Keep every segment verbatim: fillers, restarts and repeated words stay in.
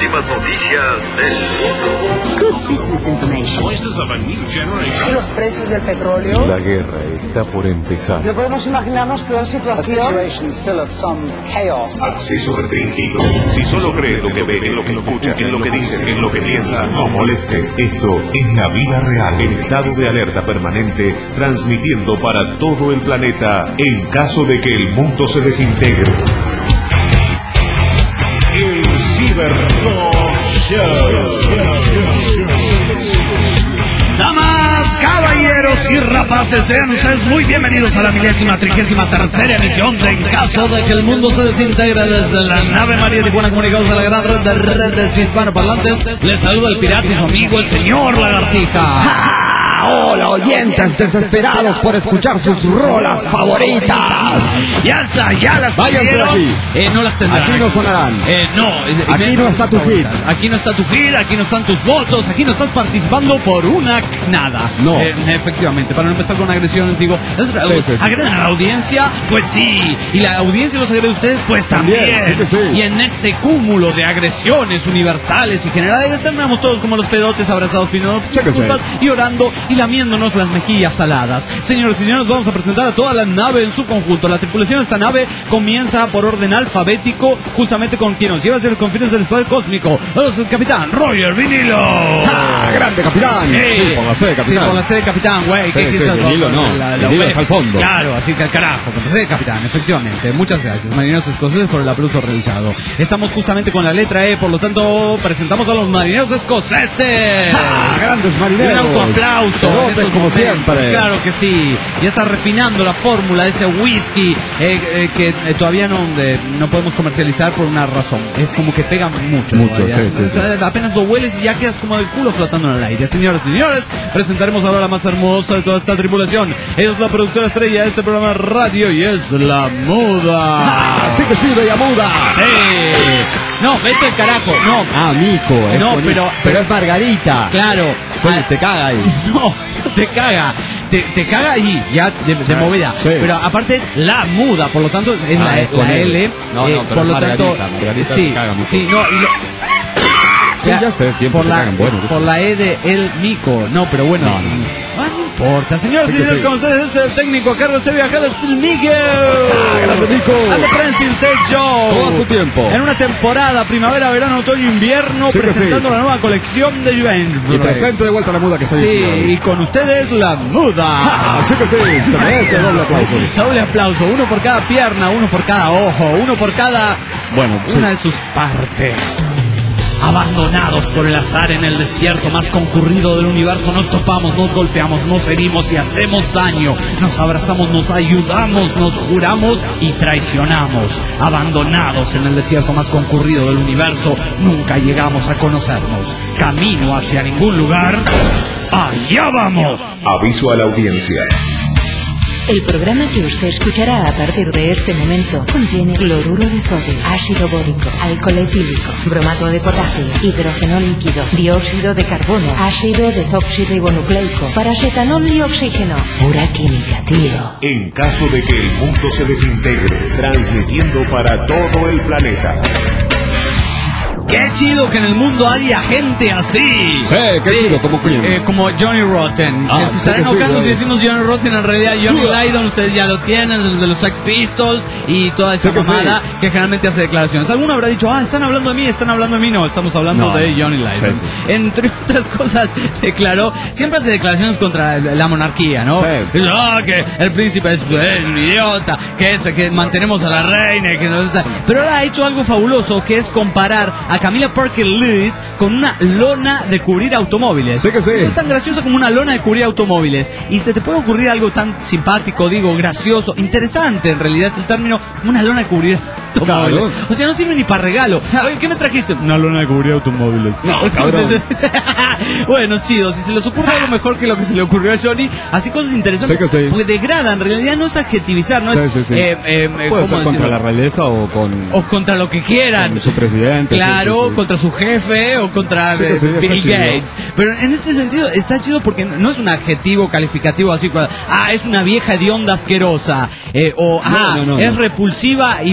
últimas noticias del mundo. Good business information. Voices of a new generation. Y los precios del petróleo. La guerra está por empezar. No podemos imaginarnos peor situación. Acceso restringido. Si solo cree lo que ve, en lo que escucha, en lo que dice, en lo que piensa, no moleste. Esto es la vida real. En estado de alerta permanente, transmitiendo para todo el planeta en caso de que el mundo se desintegre. El Cybertalk Show. Damas, caballeros y rapaces, sean ustedes muy bienvenidos a la milésima, trigésima tercera emisión de En caso de que el mundo se desintegre desde la nave María Tijuana, comunicados a la gran red de redes hispanoparlantes. Les saluda el pirata y su amigo, el señor Lagartija. Hola, oyentes desesperados por escuchar sus rolas favoritas. Ya está, ya las Váyanse de aquí. Eh, no las tendrán. Aquí no sonarán. Eh, no. Eh, aquí no está tu hit. Aquí no está tu hit, aquí no están tus votos, aquí no estás participando por una nada. No. Eh, efectivamente, para no empezar con agresiones, digo, sí, sí, sí. ¿agreden a la audiencia? Pues sí. ¿Y la audiencia los agrede a ustedes? Pues también. también. Sí que sí. Y en este cúmulo de agresiones universales y generales, terminamos todos como los pedotes abrazados, pidiendo Sí que disculpas sí. y orando y lamiéndonos las mejillas saladas. Señores y señores, vamos a presentar a toda la nave en su conjunto. La tripulación de esta nave comienza por orden alfabético, justamente con quien nos lleva hacia los confines del espacio cósmico. Es el capitán Roger Vinilo. ¡Ah, grande capitán! Hey. Sí, con la C de capitán. Sí, con la C de capitán, güey. Sí, ¿Qué sí, quizás Vinilo no. Vinilo está al fondo. Claro, así que al carajo, con la C de capitán, efectivamente. Muchas gracias, marineros escoceses, por el aplauso realizado. Estamos justamente con la letra E, por lo tanto, presentamos a los marineros escoceses. ¡Ah, grandes marineros! Un autoaplauso. Pedotes como siempre. Claro que sí, ya está refinando la fórmula de ese whisky eh, eh, que eh, todavía no, eh, no podemos comercializar por una razón. Es como que pega mucho. Mucho, todavía. sí, sí, sí. Apenas lo hueles y ya quedas como el culo flotando en el aire. Señores y señores, presentaremos ahora la más hermosa de toda esta tripulación. Ella es la productora estrella de este programa de radio y es la Muda. Ah, sí que sí, bella muda. Sí. No, vete al carajo, no. Ah, Mico. Es No, con- pero- pero es Margarita. Claro. Sí, Ah, te caga ahí. No, te caga. Te, te caga ahí, ya de, de movida. Sí. Pero aparte es la muda, por lo tanto es Ah, la, es con la L. L. No, eh, no, pero por es lo Margarita, tanto, Margarita sí, caga, Mico. sí, no, y lo- Sí, ya sé, siempre por te la, cagan, bueno, por la E de el mico. No, pero bueno. No, sí. no. Ah, no importa. Señores Sí y que señores, sí. con ustedes es el técnico a cargo de este viajero, es el Miguel. Ah, grande Mico. A The Prince Tech Show. Todo a su tiempo. En una temporada, primavera, verano, otoño, invierno, Sí que presentando sí. la nueva colección de Juventus. Y presente de vuelta la muda que está Sí, bien. y con ustedes la muda. Ah, sí que sí, se merece doble aplauso. Doble aplauso, uno por cada pierna, uno por cada ojo, uno por cada... Bueno, sí. una de sus partes. Abandonados por el azar en el desierto más concurrido del universo, nos topamos, nos golpeamos, nos herimos y hacemos daño. Nos abrazamos, nos ayudamos, nos juramos y traicionamos. Abandonados en el desierto más concurrido del universo, nunca llegamos a conocernos. Camino hacia ningún lugar. ¡Allá vamos! Aviso a la audiencia. El programa que usted escuchará a partir de este momento contiene cloruro de sodio, ácido bórico, alcohol etílico, bromato de potasio, hidrógeno líquido, dióxido de carbono, ácido desoxirribonucleico, paracetanol y oxígeno. Pura química, tío. En caso de que el mundo se desintegre, transmitiendo para todo el planeta. ¡Qué chido que en el mundo haya gente así! Sí, qué chido, como quién. Eh, como Johnny Rotten. Ah, Eh, se sí estarán que sí, enojando si sí. decimos Johnny Rotten, en realidad Johnny Lydon, ustedes ya lo tienen, el de los Sex Pistols y toda esa Sí que mamada sí. que generalmente hace declaraciones. Alguno habrá dicho, ah, están hablando de mí, están hablando de mí. No, estamos hablando No, de no. Johnny Lydon. Sí, sí. Entre otras cosas, declaró, siempre hace declaraciones contra la monarquía, ¿no? Sí. Dice, ah, que el príncipe es eh, un idiota, que es que mantenemos a la reina, que no está. Pero ahora ha hecho algo fabuloso, que es comparar a Camila Parker Lewis con una lona de cubrir automóviles. Sí que sí. Es tan graciosa como una lona de cubrir automóviles. Y se te puede ocurrir algo tan simpático, digo, gracioso, interesante en realidad es el término, una lona de cubrir automóviles. Claro. O sea, no sirve ni para regalo. Oye, ¿qué me trajiste? Una lona de cubrir automóviles. No, cabrón. Bueno, chido, si se les ocurre algo mejor que lo que se le ocurrió a Johnny, así cosas interesantes. Sí que sí. Porque degradan, en realidad no es adjetivizar, no Sí, es... sí, sí. eh, eh, eh, Puede ¿cómo ser contra decirlo? la realeza o con, O contra lo que quieran. con su presidente. Claro, sí, sí, sí. contra su jefe o contra Sí, eh, sí, está Bill chido. Gates. Pero en este sentido está chido porque no es un adjetivo calificativo así, ah, es una vieja hedionda asquerosa, eh, o ah, no, no, es no. repulsiva y merecería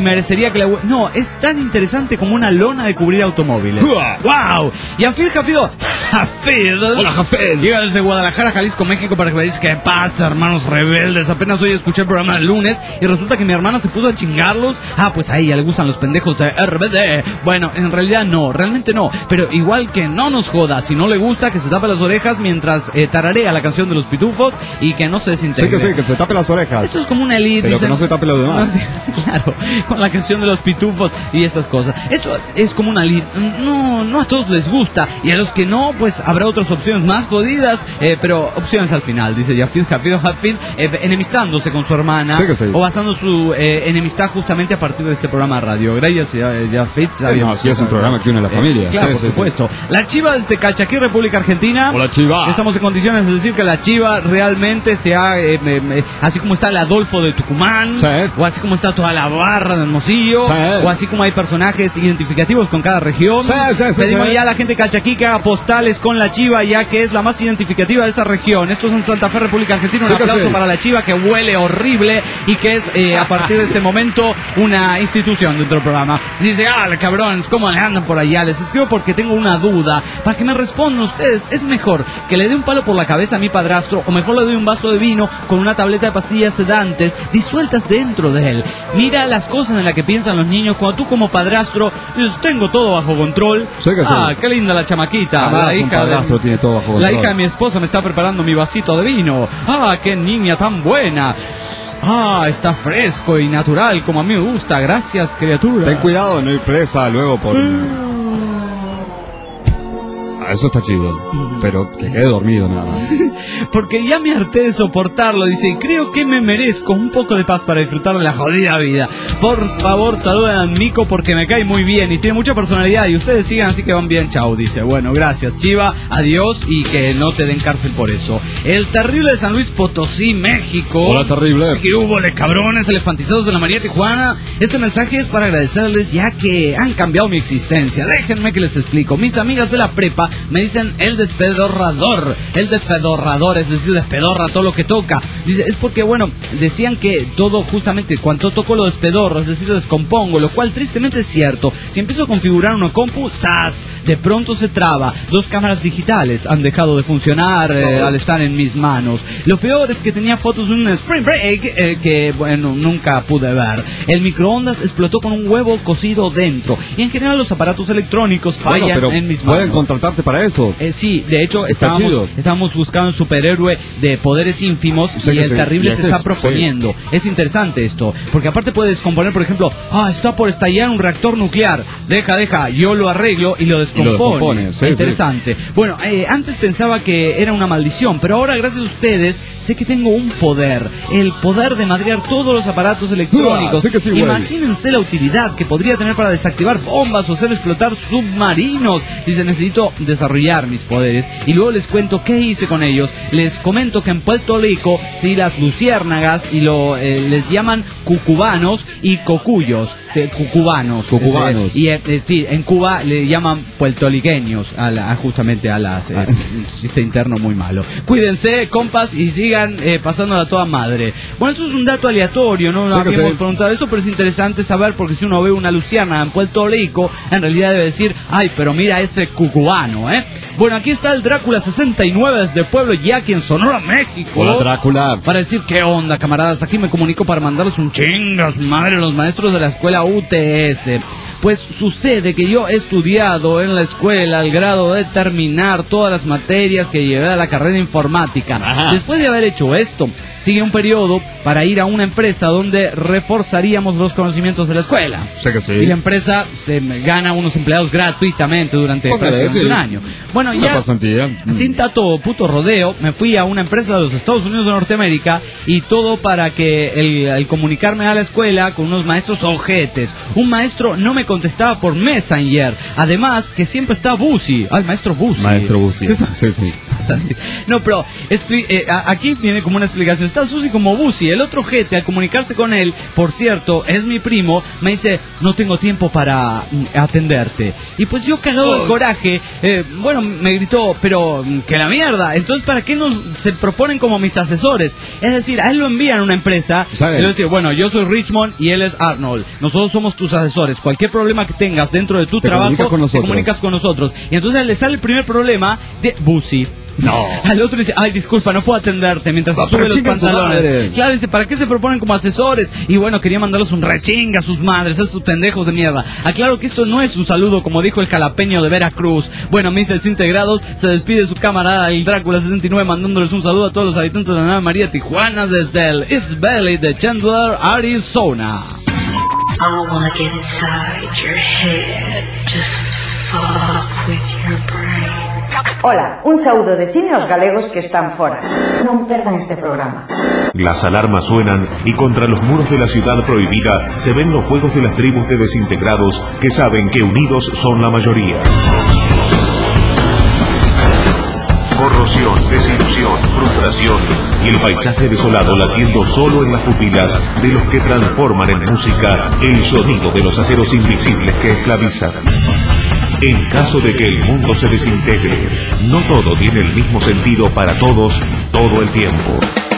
que la... No, es tan interesante como una lona de cubrir automóviles. ¡Wow! Y Afid Jafido... Jafid. Hola, Jafid. Llega desde Guadalajara, Jalisco, México, para que me digas qué pasa, hermanos rebeldes. Apenas hoy escuché el programa del lunes y resulta que mi hermana se puso a chingarlos. Ah, pues a ella le gustan los pendejos de R B D. Bueno, en realidad no, realmente no. Pero igual que no nos joda, si no le gusta, que se tape las orejas mientras eh, tararea la canción de los pitufos y que no se desintegre. Sí, que sí, que se tape las orejas. Esto es como una elite. Pero dicen, que no se tape los demás. No, sí, claro, con la canción de los pitufos y esas cosas. Esto es como una elite. No, no a todos les gusta. Y a los que no, pues habrá otras opciones más jodidas, eh, pero opciones al final, dice Jafid, Jafid, Jafid, eh, enemistándose con su hermana, sí que sí. O basando su eh, enemistad justamente a partir de este programa de radio. Gracias, Jafid. Eh, no, sí es un programa que une a la familia. Eh, claro, sí, por sí, supuesto. Sí. La Chiva desde Calchaquí, República Argentina. Hola, Chiva. Estamos en condiciones de decir que la Chiva realmente se ha, eh, eh, así como está el Adolfo de Tucumán, sí. O así como está toda la barra de Hermosillo, sí. O así como hay personajes identificativos con cada región. Sí, sí, sí, Pedimos sí. ya a la gente de Calchaquí que haga postales con la Chiva, ya que es la más identificativa de esa región. Esto es en Santa Fe, República Argentina. Un sí, aplauso sí. para la Chiva, que huele horrible y que es eh, a partir de este momento una institución dentro del programa. Dice, ah, cabrones, ¿cómo le andan por allá? Les escribo porque tengo una duda, para que me respondan ustedes. ¿Es mejor que le dé un palo por la cabeza a mi padrastro o mejor le doy un vaso de vino con una tableta de pastillas sedantes disueltas dentro de él? Mira las cosas en las que piensan los niños cuando tú como padrastro dices, tengo todo bajo control. Sí que sí. Ah, qué linda la chamaquita. Además, la un hija padrastro de... tiene todo bajo control. La hija de mi esposa me está preparando mi vasito de vino. Ah, qué niña tan buena. Ah, está fresco y natural como a mí me gusta. Gracias, criatura. Ten cuidado de no ir presa luego por... Ah, eso está chido, pero que quede dormido nada más. Porque ya me harté de soportarlo, dice, y creo que me merezco un poco de paz para disfrutar de la jodida vida. Por favor, saluden a Nico porque me cae muy bien y tiene mucha personalidad y ustedes sigan así que van bien, chao, dice. Bueno, gracias, Chiva, adiós y que no te den cárcel por eso. El terrible de San Luis Potosí, México. Hola, terrible. Así que hubo le cabrones elefantizados de la María Tijuana. Este mensaje es para agradecerles ya que han cambiado mi existencia. Déjenme que les explico. Mis amigas de la prepa me dicen el despedorrador, el despedorrador, es decir, despedorra todo lo que toca. Dice, es porque, bueno, decían que todo, justamente, cuando toco lo despedorro, es decir, lo descompongo, lo cual tristemente es cierto. Si empiezo a configurar una compu, ¡zas!, de pronto se traba. Dos cámaras digitales han dejado de funcionar eh, al estar en mis manos. Lo peor es que tenía fotos de un Spring Break eh, que, bueno, nunca pude ver. El microondas explotó con un huevo cocido dentro. Y en general los aparatos electrónicos fallan bueno, pero en mis manos. pueden contratarte para eso. Eh, sí, de hecho Está estábamos, chido. estábamos buscando un superhéroe de poderes ínfimos Sí, y que el sí. terrible Y se este está es- proponiendo. sí. Es interesante esto, porque aparte puede descomponer, por ejemplo, ah, está por estallar un reactor nuclear. Deja, deja, yo lo arreglo y lo descompone. descompone, sí, Interesante. Bueno, eh, antes pensaba que era una maldición, pero ahora gracias a ustedes sé que tengo un poder. El poder de madrear todos los aparatos electrónicos. Ah, sí que sí, güey. Imagínense la utilidad que podría tener para desactivar bombas o hacer explotar submarinos. Dice, necesito desarrollar mis poderes y luego les cuento qué hice con ellos. Les comento que en Puerto Rico, sí, las luciérnagas y lo eh, les llaman cucubanos y cocuyos, sí, cucubanos. Cucubanos. Eh, y eh, eh, sí, en Cuba le llaman puertorriqueños a la- a justamente a las eh, Ah. un chiste interno muy malo. Cuídense, compas, y sigan eh, pasándola toda madre. Bueno, eso es un dato aleatorio, no Sí que habíamos sí. preguntado eso, pero es interesante saber porque si uno ve una luciana en Puerto Rico, en realidad debe decir, ay, pero mira ese cucubano, ¿eh? Bueno, aquí está el Drácula sesenta y nueve desde Pueblo Yaqui en Sonora, México. Hola, Drácula. Para decir, ¿qué onda, camaradas? Aquí me comunico para mandarles un chingas, madre, los maestros de la escuela U T S. Pues sucede que yo he estudiado en la escuela al grado de terminar todas las materias que llevé a la carrera de informática. Ajá. Después de haber hecho esto, sigue un periodo para ir a una empresa donde reforzaríamos los conocimientos de la escuela. Sé que sí. Y la empresa se gana unos empleados gratuitamente durante Póngale, prácticamente sí. un año. Bueno, Una ya pasantía. sin tanto puto rodeo, me fui a una empresa de los Estados Unidos de Norteamérica y todo para que el, el comunicarme a la escuela con unos maestros ojetes. Un maestro no me contestaba por Messenger. Además, que siempre está Busi. Ay, maestro Busi. Maestro Busi. ¿Qué- Sí, sí. bastante. No, pero expli- eh, a- aquí viene como una explicación. Está Susi como Busi. El otro jete, al comunicarse con él, por cierto, es mi primo, me dice, no tengo tiempo para mm, atenderte. Y pues yo cagado de coraje, eh, bueno, me gritó, pero mm, que la mierda. Entonces, ¿para qué nos se proponen como mis asesores? Es decir, a él lo envían a una empresa. ¿Sabe? Y le dice, bueno, yo soy Richmond y él es Arnold. Nosotros somos tus asesores. Cualquier problema que tengas dentro de tu Te trabajo, comunicas con te nosotros. comunicas con nosotros. Y entonces le sale el primer problema de Busi. No. Al otro dice, ay, disculpa, no puedo atenderte mientras se No, sube pero los chinga su pantalones. madre. Claro, dice, ¿para qué se proponen como asesores? Y bueno, quería mandarles un rechinga a sus madres, a esos pendejos de mierda. Aclaro que esto no es un saludo, como dijo el jalapeño de Veracruz. Bueno, mis desintegrados, se despide su camarada el Drácula sesenta y nueve mandándoles un saludo a todos los habitantes de la Nueva María Tijuana desde el It's Valley de Chandler, Arizona. I wanna get inside your head, just fuck with your brain. Ola, un saúdo de cineos galegos que están fora. Non perdan este programa. Las alarmas suenan y contra los muros de la ciudad prohibida se ven los fuegos de las tribus de desintegrados que saben que unidos son la mayoría. Corrosión, desilusión, frustración y el paisaje desolado latiendo solo en las pupilas de los que transforman en música el sonido de los aceros invisibles que esclavizan. En caso de que el mundo se desintegre, no todo tiene el mismo sentido para todos todo el tiempo.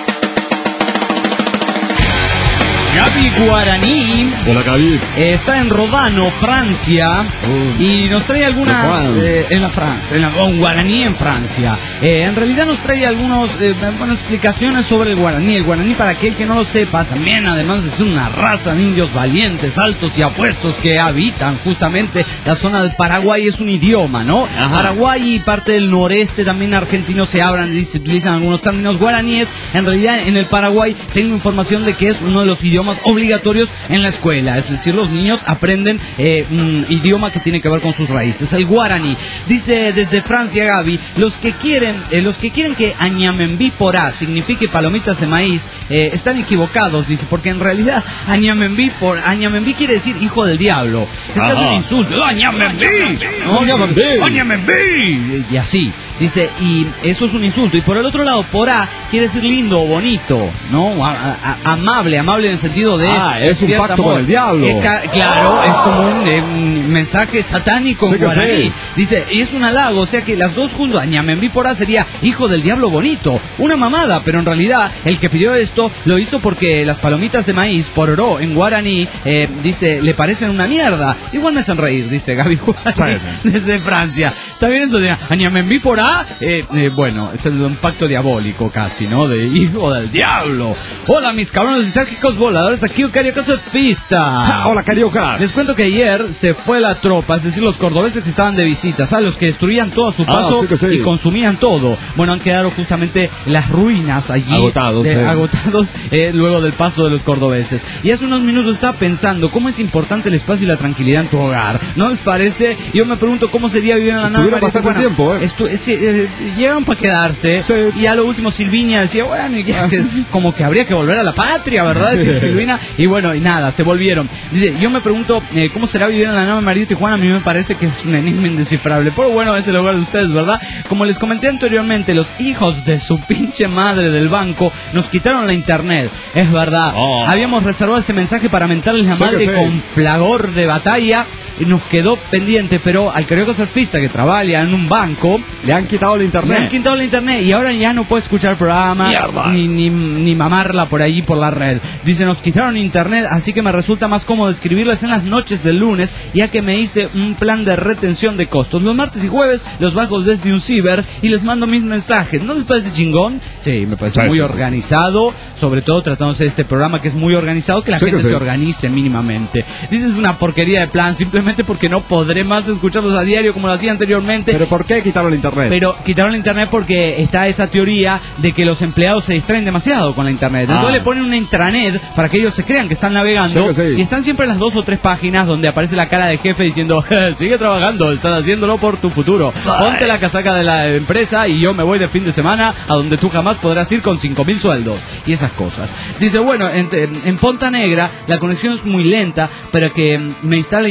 Gaby Guaraní. Hola, Gaby. Eh, está en Rodano, Francia, Uh, y nos trae algunas de France. eh, en la Francia, en la oh, guaraní en Francia. Eh, en realidad nos trae algunas eh, buenas explicaciones sobre el guaraní. El guaraní, para aquel que no lo sepa, también además de ser una raza de indios valientes, altos y apuestos que habitan justamente la zona del Paraguay, es un idioma, ¿no? Ajá. Paraguay y parte del noreste también argentino se hablan y se utilizan algunos términos guaraníes. En realidad, en el Paraguay tengo información de que es uno de los idiomas obligatorios en la escuela, es decir, los niños aprenden eh, un idioma que tiene que ver con sus raíces, el guaraní. Dice desde Francia Gaby, los que quieren eh, los que quieren que Añamembí porá signifique palomitas de maíz, eh, están equivocados, dice, porque en realidad Añamembí por Añamembí quiere decir hijo del diablo. Es casi un insulto. Añamembí, ¿no? Añamembí. Añamembí. Y así, dice, y eso es un insulto. Y por el otro lado, porá quiere decir lindo o bonito, ¿no? A- a- amable, amable en el sentido de... Ah, es un cierto pacto amor. con el diablo. Eh, ca- claro, es como un, eh, un mensaje satánico Sí en que guaraní. sí. Dice, y es un halago, o sea que las dos juntas, Añamembí porá sería hijo del diablo bonito. Una mamada, pero en realidad el que pidió esto lo hizo porque las palomitas de maíz, pororó, en guaraní, eh, dice, le parecen una mierda. Igual me hacen reír, dice Gaby Guaraní, desde Francia. ¿Está bien eso de Añamembí porá? Eh, eh, bueno, es el- un pacto diabólico casi, ¿no? De hijo del diablo. Hola, mis cabrones lisérgicos voladores, aquí Carioca Surfista. Ah, hola, Carioca. Les cuento que ayer se fue la tropa, es decir, los cordobeses que estaban de visita, ¿sabes? Los que destruían todo a su Ah, paso sí que sí. y consumían todo. Bueno, han quedado justamente las ruinas allí. Agotados, de- eh. agotados eh, luego del paso de los cordobeses. Y hace unos minutos estaba pensando cómo es importante el espacio y la tranquilidad en tu hogar. ¿No les parece? Yo me pregunto cómo sería vivir en la nave. Estuvieron bastante tiempo, ¿eh? Estu- sí, eh, llegaron para quedarse. Sí. Y a lo último Silvinia decía, bueno, y ya que- como que habría que volver a la patria, ¿verdad? Decía Silvina. Y bueno, y nada, se volvieron. Dice, yo me pregunto, eh, ¿cómo será vivir en la nave María Tijuana? A mí me parece que es un enigma indescifrable. Pero bueno, es el hogar de ustedes, ¿verdad? Como les comenté anteriormente, los hijos de su pinche madre del banco nos quitaron la internet. Es verdad. Oh. Habíamos reservado ese mensaje para mentarles la Sí que madre sí. con flagor de batalla. Y nos quedó pendiente, pero al carioca surfista que trabaja en un banco, Le han quitado el le internet. han quitado la internet y ahora ya no puede escuchar el programa Mierda. ni, ni, ni mamarla por allí por la red. Dice, nos quitaron internet, así que me resulta más cómodo escribirles en las noches del lunes, ya que me hice un plan de retención de costos. Los martes y jueves los bajo desde un ciber y les mando mis mensajes. ¿No les parece chingón? Sí, me parece Sí, muy sí, sí. organizado, sobre todo tratándose de este programa que es muy organizado, que la Sí, gente que sí. se organice mínimamente. Dice, es una porquería de plan, simplemente porque no podré más escucharlos a diario como lo hacía anteriormente. ¿Pero por qué quitaron el internet? Pero quitaron la internet porque está esa teoría de que los empleados se distraen demasiado con la internet. Entonces Ah. le ponen una intranet para que ellos se crean que están navegando. Sí que sí. Y están siempre en las dos o tres páginas donde aparece la cara del jefe diciendo, sigue trabajando, estás haciéndolo por tu futuro. Ponte la casaca de la empresa y yo me voy de fin de semana a donde tú jamás podrás ir con cinco mil sueldos. Y esas cosas. Dice, bueno, en, en Ponta Negra la conexión es muy lenta, pero que mm, me instale internet en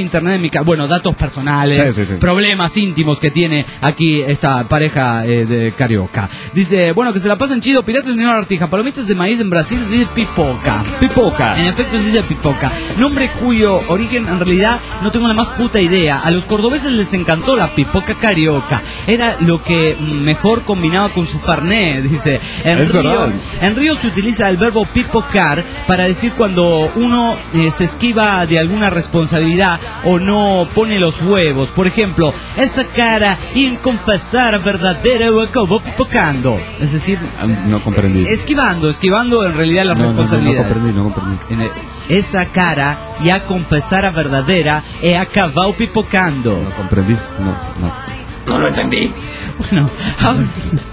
polémica, bueno, datos personales, Sí, sí, sí. problemas íntimos que tiene aquí esta pareja eh, de carioca. Dice, bueno, que se la pasen chido, Piratas, señor Artija, palomitas de maíz en Brasil se dice pipoca. Pipoca. En efecto se dice pipoca, nombre cuyo origen en realidad no tengo la más puta idea. A los cordobeses les encantó la pipoca carioca, era lo que mejor combinaba con su farné, dice. En Es Río, verdad. en Río se utiliza el verbo pipocar para decir cuando uno eh, se esquiva de alguna responsabilidad o no pone los huevos. Por ejemplo, esa cara y confesar verdadera o acabó pipocando. Es decir, Ah, No comprendí. esquivando, esquivando en realidad la No, no, no, no responsabilidad. comprendí, no comprendí. En el- esa cara y a confesar a verdadera e acabó pipocando. No comprendí. No, no. No lo entendí. Bueno, ahora,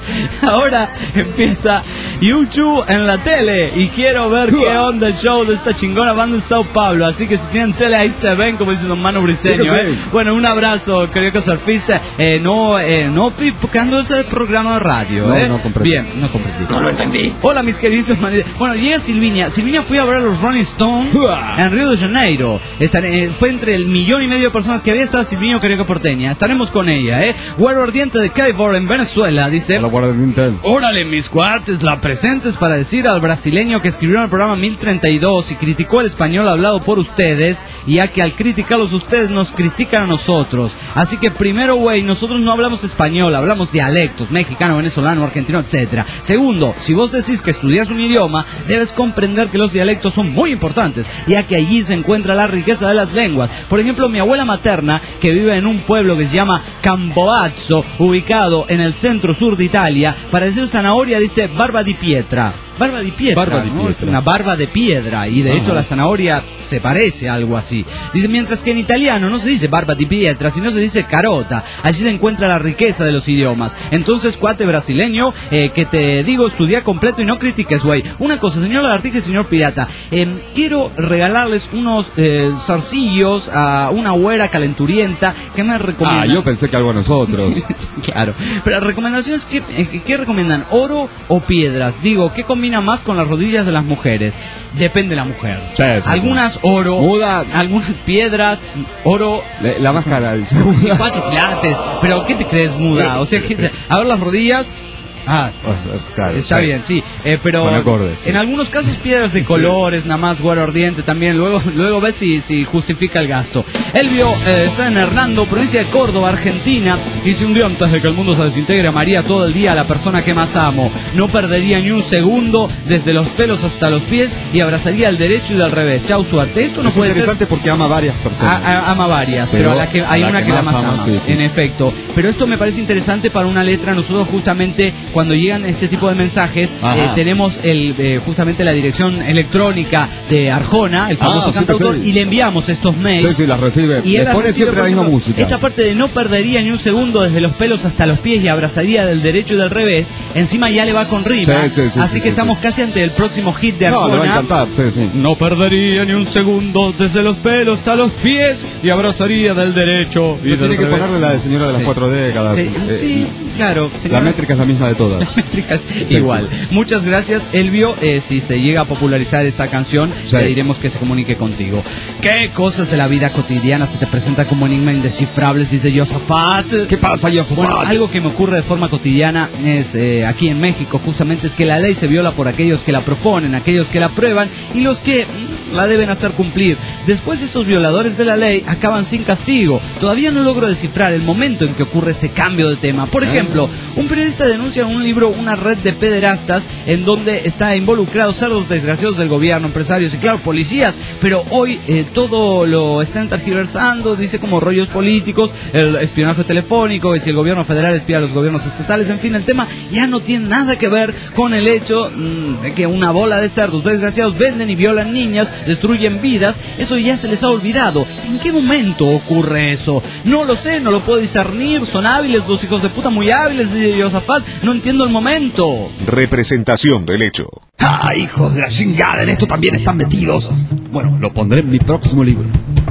ahora empieza YouTube en la tele y quiero ver qué onda el show de esta chingona banda en Sao Paulo. Así que si tienen tele ahí se ven, como dice don Mano Briseño. Sí que sí. ¿eh? Bueno, un abrazo, querido surfista. Eh, no, eh, no pipocando ese programa de radio. No, ¿eh? no comprendí. Bien, no comprendí. No lo entendí. Hola, mis queridos mani- Bueno, llega Silvinia. Silvinia fui a ver a los Rolling Stones en Río de Janeiro. Estaré- eh, fue entre el millón y medio de personas que había estado Silvinia Carioca Porteña. Estaremos con ella, ¿eh? Guaro Ardiente de Caibor en Venezuela, dice. La guardia de Intel. Órale, mis cuates, la presentes para decir al brasileño que escribió en el programa mil treinta y dos y criticó el español hablado por ustedes, y ya que al criticarlos ustedes nos critican a nosotros. Así que primero, güey, nosotros no hablamos español, hablamos dialectos, mexicano, venezolano, argentino, etcétera. Segundo, si vos decís que estudias un idioma, debes comprender que los dialectos son muy importantes, ya que allí se encuentra la riqueza de las lenguas. Por ejemplo, mi abuela materna, que vive en un pueblo que se llama Camboazzo, ubicado en el centro sur de Italia, para decir zanahoria dice barba di pietra. Barba di piedra, Barba di ¿no? pietra. Es una barba de piedra, y de Ajá. hecho la zanahoria se parece a algo así. Dice, mientras que en italiano no se dice barba di pietra, sino se dice carota. Allí se encuentra la riqueza de los idiomas. Entonces, cuate brasileño, eh, que te digo, estudia completo y no critiques, güey. Una cosa, señor Lagartija y señor Pirata, eh, quiero regalarles unos eh, zarcillos a una güera calenturienta que me recomienda. Ah, yo pensé que algo a nosotros. Claro, pero las recomendaciones, ¿qué, eh, ¿qué recomiendan? ¿Oro o piedras? Digo, ¿qué combina más con las rodillas de las mujeres? Depende de la mujer. Sí, sí, Algunas oro, Muda. algunas piedras, oro, La, la máscara. y cuatro quilates. Pero ¿qué te crees, muda? O sea, que, a ver las rodillas. Ah, Claro, está sí. bien, sí, eh, pero Son acordes, sí. en algunos casos piedras de colores, nada más, guaro ardiente también, luego luego ves si, si justifica el gasto. Elvio eh, está en Hernando, provincia de Córdoba, Argentina, y si un día antes de que el mundo se desintegre amaría todo el día a la persona que más amo, no perdería ni un segundo, desde los pelos hasta los pies, y abrazaría al derecho y al revés. Chau, suerte. Esto no Es puede ser... interesante porque ama a varias personas. A- a- ama varias, pero, Pero a la que, hay a la una que que, la más más ama, ama, sí, sí. en efecto. Pero esto me parece interesante para una letra. Nosotros justamente cuando llegan este tipo de mensajes, Ajá. eh, tenemos el eh, justamente la dirección electrónica de Arjona, el famoso Ah, sí que cantautor, sí. y le enviamos estos mails. Sí, sí, las recibe. Y él Le ha pone recibido, siempre por la misma ejemplo, música. Esta parte de no perdería ni un segundo desde los pelos hasta los pies y abrazaría del derecho y del revés, encima ya le va con rima. Sí, sí, sí, así sí, que sí, estamos sí. casi ante el próximo hit de No, Arjona. le va a encantar, sí, sí. No perdería ni un segundo desde los pelos hasta los pies y abrazaría del derecho y Pero del tiene que revés. ponerle la de señora de las Sí. cuatro décadas. Sí, Eh, sí, claro. La señora. métrica es la misma de todas. La métrica es Sí. igual. Muchas gracias, Elvio. Eh, si se llega a popularizar esta canción, Sí. le diremos que se comunique contigo. ¿Qué cosas de la vida cotidiana se te presentan como enigma indescifrables? Dice Josafat. ¿Qué pasa, Josafat? Bueno, algo que me ocurre de forma cotidiana es eh, aquí en México, justamente, es que la ley se viola por aquellos que la proponen, aquellos que la aprueban y los que mm, la deben hacer cumplir. Después, estos violadores de la ley acaban sin castigo. Todavía no logro descifrar el momento en que ocurre ese cambio de tema. Por ejemplo, un periodista denuncia en un libro una red de pederastas en donde está involucrados cerdos desgraciados del gobierno, empresarios y, claro, policías. Pero hoy eh, todo lo están tergiversando, dice, como rollos políticos, el espionaje telefónico, y si el gobierno federal espía a los gobiernos estatales. En fin, el tema ya no tiene nada que ver con el hecho mmm, de que una bola de cerdos desgraciados venden y violan niñas, destruyen vidas. Eso ya se les ha olvidado. ¿En qué momento ocurre eso? No lo sé, no lo puedo discernir. Son hábiles, los hijos de puta muy hábiles, dice Josafat. No entiendo el momento. Representación del hecho. ¡Ah, hijos de la chingada! En esto también están metidos. Bueno, lo pondré en mi próximo libro.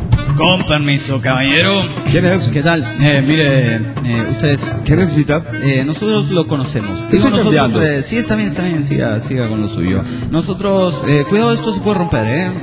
Con permiso, caballero. ¿Quién es? ¿Qué tal? Eh, mire, eh, ustedes... ¿Qué necesita? Eh, nosotros lo conocemos. Estoy nosotros, cambiando. eh, sí, está bien, está bien, siga, siga con lo suyo. Nosotros, eh, cuidado, esto se puede romper, ¿eh?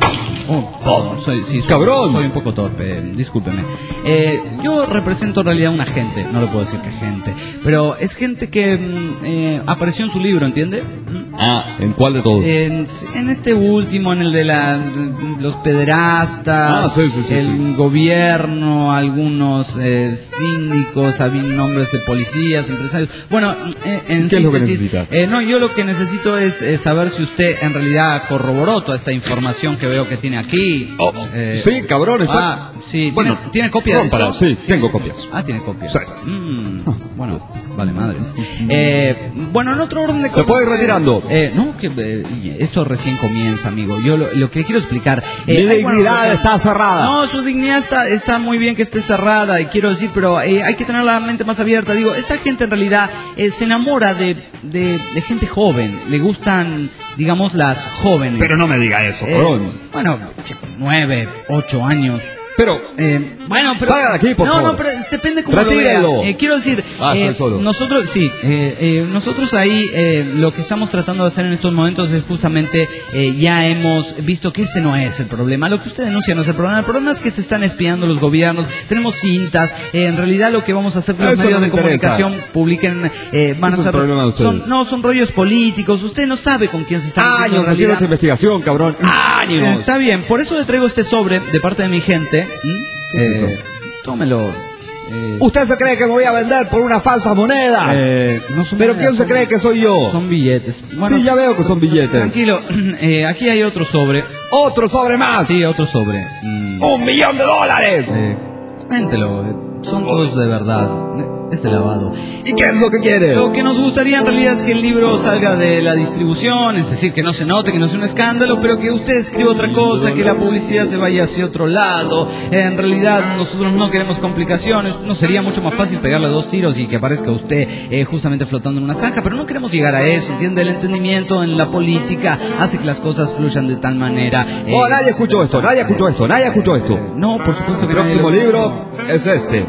Oh, perdón, soy, sí, soy, ¡Cabrón! Soy un poco torpe, discúlpeme. Eh, yo represento en realidad una gente, no le puedo decir que gente, pero es gente que mm, eh, apareció en su libro, ¿entiende? Ah, ¿en cuál de todos? En, en este último, en el de la, los pederastas, Ah, sí, sí, sí, el sí. gobierno, algunos eh, síndicos, había nombres de policías, empresarios. Bueno, eh, en ¿Qué es lo que síntesis, necesita? eh, no, yo lo que necesito es eh, saber si usted en realidad corroboró toda esta información que veo que tiene aquí. Oh, Eh, sí, cabrón, está... Ah, sí, Bueno, ¿tiene, ¿tiene copia de rómpala, esto? sí, tengo copias. Ah, tiene copia. Sí. Mm, bueno, vale madres. Eh, bueno, en otro orden de Se cosas... puede ir retirando. Eh, no, que eh, esto recién comienza, amigo. Yo lo, lo que quiero explicar... Eh, Mi hay- bueno, dignidad lo que- está cerrada. No, su dignidad está, está muy bien que esté cerrada, y quiero decir, pero eh, hay que tener la mente más abierta. Digo, esta gente en realidad eh, se enamora de, de, de gente joven. Le gustan, digamos, las jóvenes. Pero no me diga eso, Eh, cabrón. bueno, che, nueve, ocho años. Pero, Eh, bueno, pero... salga de aquí, por no, favor. No, pero depende cómo lo Retírelo. vea. Eh, quiero decir, Ah, eh, estoy solo. nosotros, sí, eh, eh, nosotros ahí eh, lo que estamos tratando de hacer en estos momentos es justamente, eh, ya hemos visto que ese no es el problema. Lo que usted denuncia no es el problema. El problema es que se están espiando los gobiernos, tenemos cintas. Eh, en realidad lo que vamos a hacer con los Eso medios no de me interesa. comunicación publiquen, eh, van Ese es a el ser... problema de ustedes. son, no, son rollos políticos. Usted no sabe con quién se está metiendo en años haciendo realidad. esta investigación, cabrón. Años. Está bien, por eso le traigo este sobre de parte de mi gente. ¿Mm? ¿Qué es Eh, eso? Tómelo. Eh, ¿Usted se cree que me voy a vender por una falsa moneda? eh, no son ¿Pero monedas, quién se son- cree que soy yo? Son billetes. Bueno, Sí, ya veo que son billetes. tranquilo, eh, aquí hay otro sobre. ¡Otro sobre más! Sí, otro sobre. Mm, ¡Un millón de dólares! eh, cuéntelo, eh, son todos de verdad. Eh, Es de lavado. ¿Y qué es lo que quiere? Lo que nos gustaría en realidad es que el libro salga de la distribución, es decir, que no se note, que no sea un escándalo, pero que usted escriba otra cosa, que la publicidad se vaya hacia otro lado. Eh, En realidad nosotros no queremos complicaciones, no sería mucho más fácil pegarle dos tiros y que aparezca usted eh, justamente flotando en una zanja, pero no queremos llegar a eso, ¿entiende? El entendimiento en la política hace que las cosas fluyan de tal manera. eh, Oh, nadie escuchó esto, nadie escuchó esto, nadie escuchó esto. No, por supuesto El que nadie próximo lo- libro es este.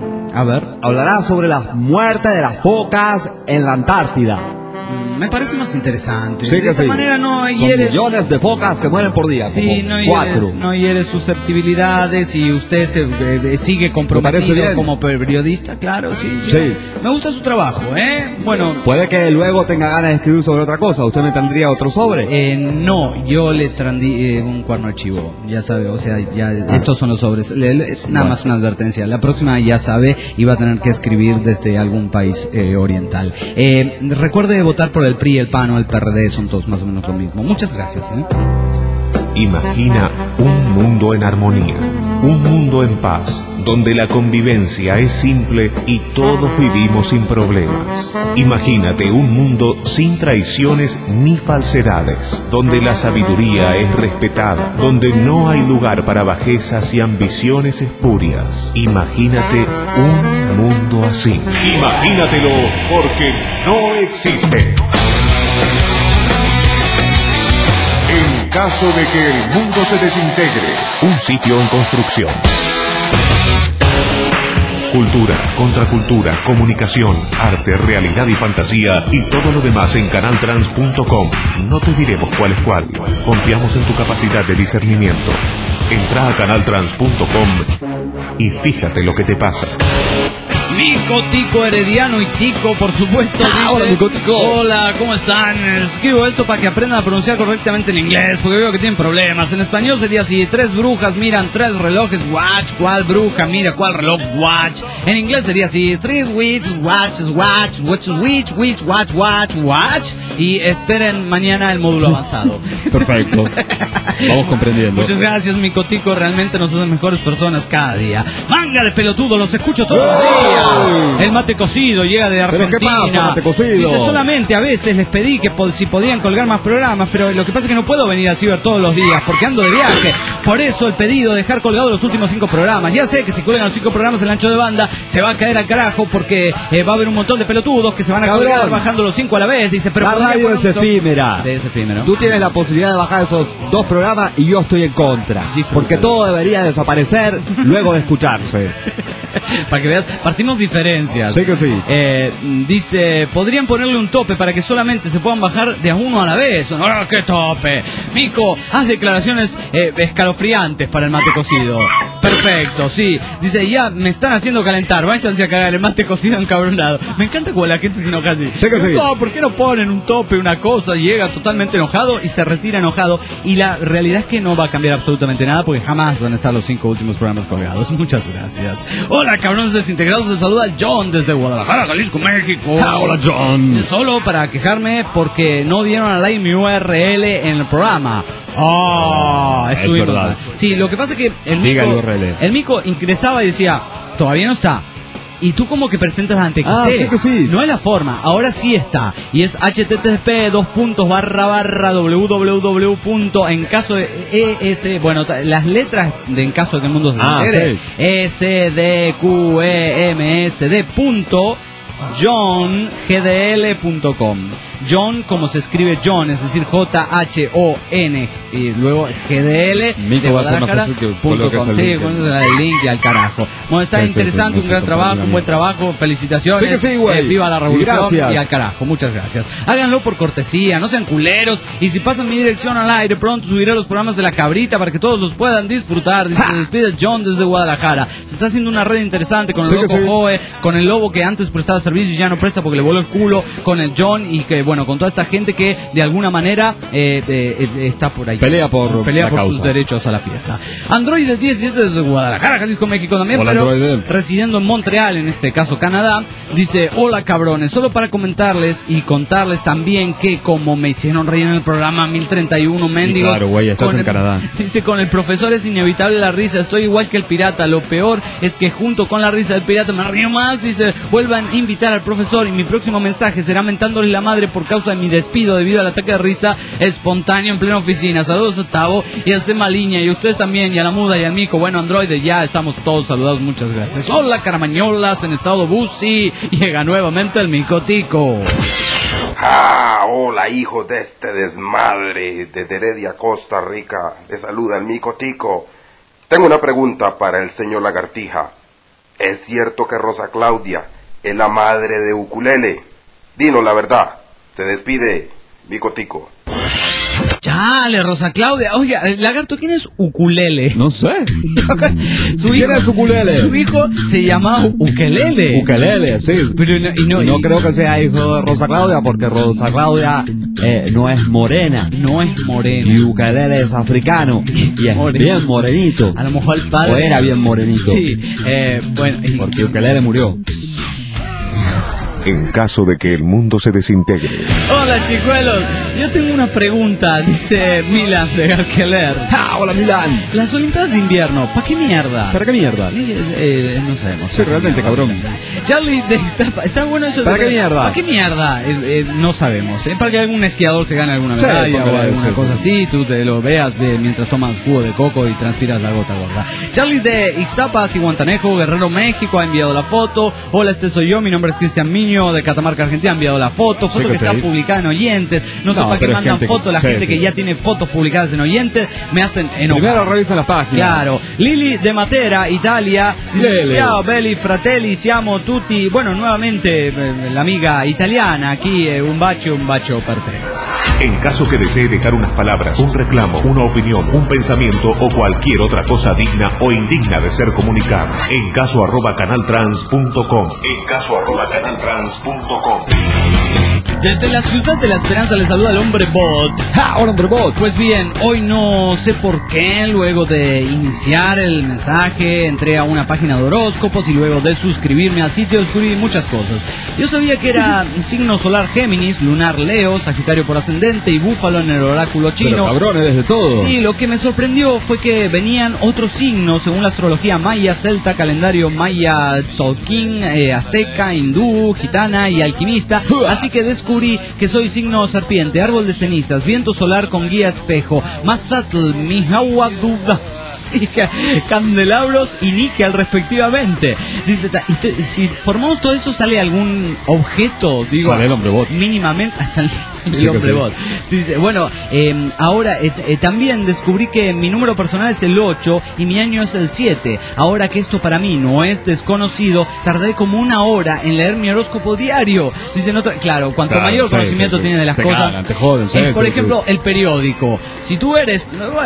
A ver, Hablará sobre la muerte de las focas en la Antártida. mm, me parece más interesante. Sí de que esta sí. manera no Son hieres... millones de focas que mueren por día. Sí, como no cuatro. hieres, no hieres susceptibilidades y usted se eh, sigue comprometido bien. como periodista, claro, sí, sí. Sí. Me gusta su trabajo, ¿eh? Bueno, Puede que luego tenga ganas de escribir sobre otra cosa. ¿Usted me tendría otro sobre? eh, no, yo le trandí eh, un cuerno archivo, ya sabe, o sea, ya estos son los sobres. Le- le- es nada más una advertencia. La próxima ya sabe y va a tener que escribir desde algún país eh, oriental. Eh, recuerde votar por el P R I, el P A N o el P R D, son todos más o menos lo mismo. Muchas gracias, ¿eh? Imagina un mundo en armonía, un mundo en paz, donde la convivencia es simple y todos vivimos sin problemas. Imagínate un mundo sin traiciones ni falsedades, donde la sabiduría es respetada, donde no hay lugar para bajezas y ambiciones espurias. Imagínate un mundo así. Imagínatelo porque no existe. En caso de que el mundo se desintegre, un sitio en construcción. Cultura, contracultura, comunicación, arte, realidad y fantasía y todo lo demás en canal trans punto com. No te diremos cuál es cuál. Confiamos en tu capacidad de discernimiento. Entra a canal trans punto com y fíjate lo que te pasa. Mico, Tico, Herediano y Tico, por supuesto. Ah, dice, hola, Mico, Tico. Hola, ¿cómo están? Escribo esto para que aprendan a pronunciar correctamente en inglés, porque veo que tienen problemas. En español sería así: tres brujas miran tres relojes, watch. ¿Cuál bruja mira cuál reloj, watch? En inglés sería así: three witches, watches, watch, watch, witch, witch, watch, watch, watch. Y esperen mañana el módulo avanzado. Perfecto. Vamos comprendiendo. Muchas gracias, mi cotico. Realmente nos hacen mejores personas cada día. Manga de pelotudo, los escucho todos los días. El mate cocido llega de ¿Pero Argentina. qué pasa, mate cocido? Dice, solamente a veces les pedí que po- si podían colgar más programas, pero lo que pasa es que no puedo venir a Ciber todos los días porque ando de viaje. Por eso el pedido de dejar colgados los últimos cinco programas. Ya sé que si cuelgan los cinco programas el ancho de banda se va a caer al carajo porque eh, va a haber un montón de pelotudos que se van a Cabrón. colgar bajando los cinco a la vez. Dice, pero La podría radio poner es un to- efímera. Sí, es efímero. Tú tienes la posibilidad de bajar esos dos programas y yo estoy en contra. Disfrútalo. Porque todo debería desaparecer luego de escucharse. Para que veas, partimos diferencias. Sí que sí. Eh, dice, podrían ponerle un tope para que solamente se puedan bajar de a uno a la vez. ¡Ah, qué tope! Mico, haz declaraciones eh, escalofriantes para el mate cocido. Perfecto, sí. Dice, ya me están haciendo calentar, váyanse a cagar el mate cocido encabronado. Me encanta como la gente se enoja así. Sí que sí. No, ¿por qué no ponen un tope, una cosa? Llega totalmente enojado y se retira enojado. Y la realidad es que no va a cambiar absolutamente nada porque jamás van a estar los cinco últimos programas colgados. Muchas gracias. Hola, cabrones desintegrados. Les saluda John desde Guadalajara, Jalisco, México. Ah, hola, John. Solo para quejarme porque no dieron a like mi U R L en el programa. Oh, es estuvimos verdad. mal. Sí, lo que pasa es que el Diga mico, el U R L. el mico ingresaba y decía, todavía no está. Y tú como que presentas ante que Ah, esté. sí que sí. No es la forma, ahora sí está. Y es http dos puntos barra barra www punto en caso de es, bueno, las letras de en caso de que el mundo se Ah, integre, sí. S D Q E M S D punto john g d l punto com. John, como se escribe John, es decir, J H O N, y luego G D L Mico de va a ser más Guadalajara fácil que punto coloques com. el Sí, link. pones el link y al carajo. Bueno, está Sí, sí, interesante, sí, un sí, gran sí, trabajo, un sí, buen trabajo, felicitaciones. Sí que sí, güey. Eh, viva la revolución y, Gracias. al carajo, muchas gracias. Háganlo por cortesía, no sean culeros, y si pasan mi dirección al aire, pronto subiré los programas de La Cabrita para que todos los puedan disfrutar. Dice, se despide John desde Guadalajara. Se está haciendo una red interesante con el Sí que loco sí. Joe, con el lobo que antes prestaba servicio y ya no presta porque le voló el culo, con el John y que, bueno, con toda esta gente que de alguna manera eh, eh, eh, está por ahí. Pelea por Pelea la por causa. sus derechos a la fiesta. Android diecisiete desde Guadalajara, Jalisco, México también, Hola, pero Android. residiendo en Montreal, en este caso Canadá, dice, hola cabrones, solo para comentarles y contarles también que como me hicieron reír en el programa mil treinta y uno, mendigos. claro, güey, estás con en el- Canadá. Dice, con el profesor es inevitable la risa, estoy igual que el pirata, lo peor es que junto con la risa del pirata me río más. Dice, vuelvan a invitar al profesor y mi próximo mensaje será mentándole la madre por causa de mi despido debido al ataque de risa espontáneo en plena oficina. Saludos a Tavo y a Semaliña y a ustedes también, y a la muda y al mico. Bueno, Android, ya estamos todos saludados, muchas gracias. Hola, caramañolas, en estado Bussi, llega nuevamente el micotico. Ah, hola hijos de este desmadre de Heredia, Costa Rica. Les saluda el mico Tico. Tengo una pregunta para el señor Lagartija. ¿Es cierto que Rosa Claudia es la madre de Ukulele? Dinos la verdad. Se despide mico Tico. Chale, Rosa Claudia. Oiga, Lagarto, ¿quién es Ukulele? No sé. Su ¿Quién es Ukulele? Su hijo se llama Ukelele. Ukelele, sí. Pero no, y no, No y- creo que sea hijo de Rosa Claudia, porque Rosa Claudia eh, no es morena. no es moreno. Y Ukelele es africano. Y es Moreno. bien morenito. A lo mejor el padre... O era bien morenito. Sí, eh, bueno... y- Porque Ukelele murió. En caso de que el mundo se desintegre, Hola, chicuelos. Yo tengo una pregunta, dice Milan de Arkeler. ¡Ah, hola, Milán! Las Olimpiadas de invierno, ¿para qué mierda? ¿Para qué mierda? Eh, eh, no sabemos. Sí, realmente, cabrón. Charlie de Iztapa, está bueno eso. ¿Para de- qué mierda? ¿Para qué mierda? Eh, eh, no sabemos. ¿eh? Para que algún esquiador se gane alguna Sí, medalla porque- o alguna sí, cosa sí. así, tú te lo veas de- mientras tomas jugo de coco y transpiras la gota gorda. Charlie de Ixtapas y Guantanejo, Guerrero, México, ha enviado la foto. Hola, este soy yo, mi nombre es Cristian Miño de Catamarca, Argentina, ha enviado la foto. Foto Sí que, que está sí. publicada en Oyentes. No, sé No, para qué pero es mandan gente que- fotos. La sí, gente sí. que ya tiene fotos publicadas en Oyentes me hacen enojar. Primero revisa las páginas. Claro, Lili de Matera, Italia. Lele. Ciao, belli fratelli, siamo tutti. Bueno, nuevamente eh, la amiga italiana aquí, eh, un bacio, un bacio per te. en caso que desee dejar unas palabras, un reclamo, una opinión, un pensamiento o cualquier otra cosa digna o indigna de ser comunicada, en caso arroba canaltrans punto com, en caso arroba canaltrans punto com. Desde la ciudad de la esperanza le saluda el hombre bot. ¡Ah, hola, hombre, bot! Pues bien, hoy no sé por qué, luego de iniciar el mensaje, entré a una página de horóscopos y luego de suscribirme al sitio descubrí muchas cosas. Yo sabía que era signo solar Géminis, lunar Leo, Sagitario por ascendente y Búfalo en el oráculo chino. Pero cabrones, desde todo. Sí, lo que me sorprendió fue que venían otros signos según la astrología maya, celta, calendario maya, tzolk'in, eh, azteca, hindú, gitana y alquimista. Así que descubrí que soy signo serpiente, árbol de cenizas, viento solar con guía espejo, Mazatl, Mihawa Duda. Sí, candelabros y níquel respectivamente. Dice, y te, si formamos todo eso, ¿sale algún objeto? Digo, sale el hombre bot. Mínimamente, sale el sí hombre sí. bot. Dice, bueno, eh, ahora eh, eh, también descubrí que mi número personal es el ocho y mi año es el siete. Ahora que esto para mí no es desconocido, tardé como una hora en leer mi horóscopo diario. Dicen otra, claro, cuanto claro, mayor sí, conocimiento sí, sí. tiene de las te cosas. Cagan, te joden, sí, eh, por sí, ejemplo, sí. el periódico. Si tú eres,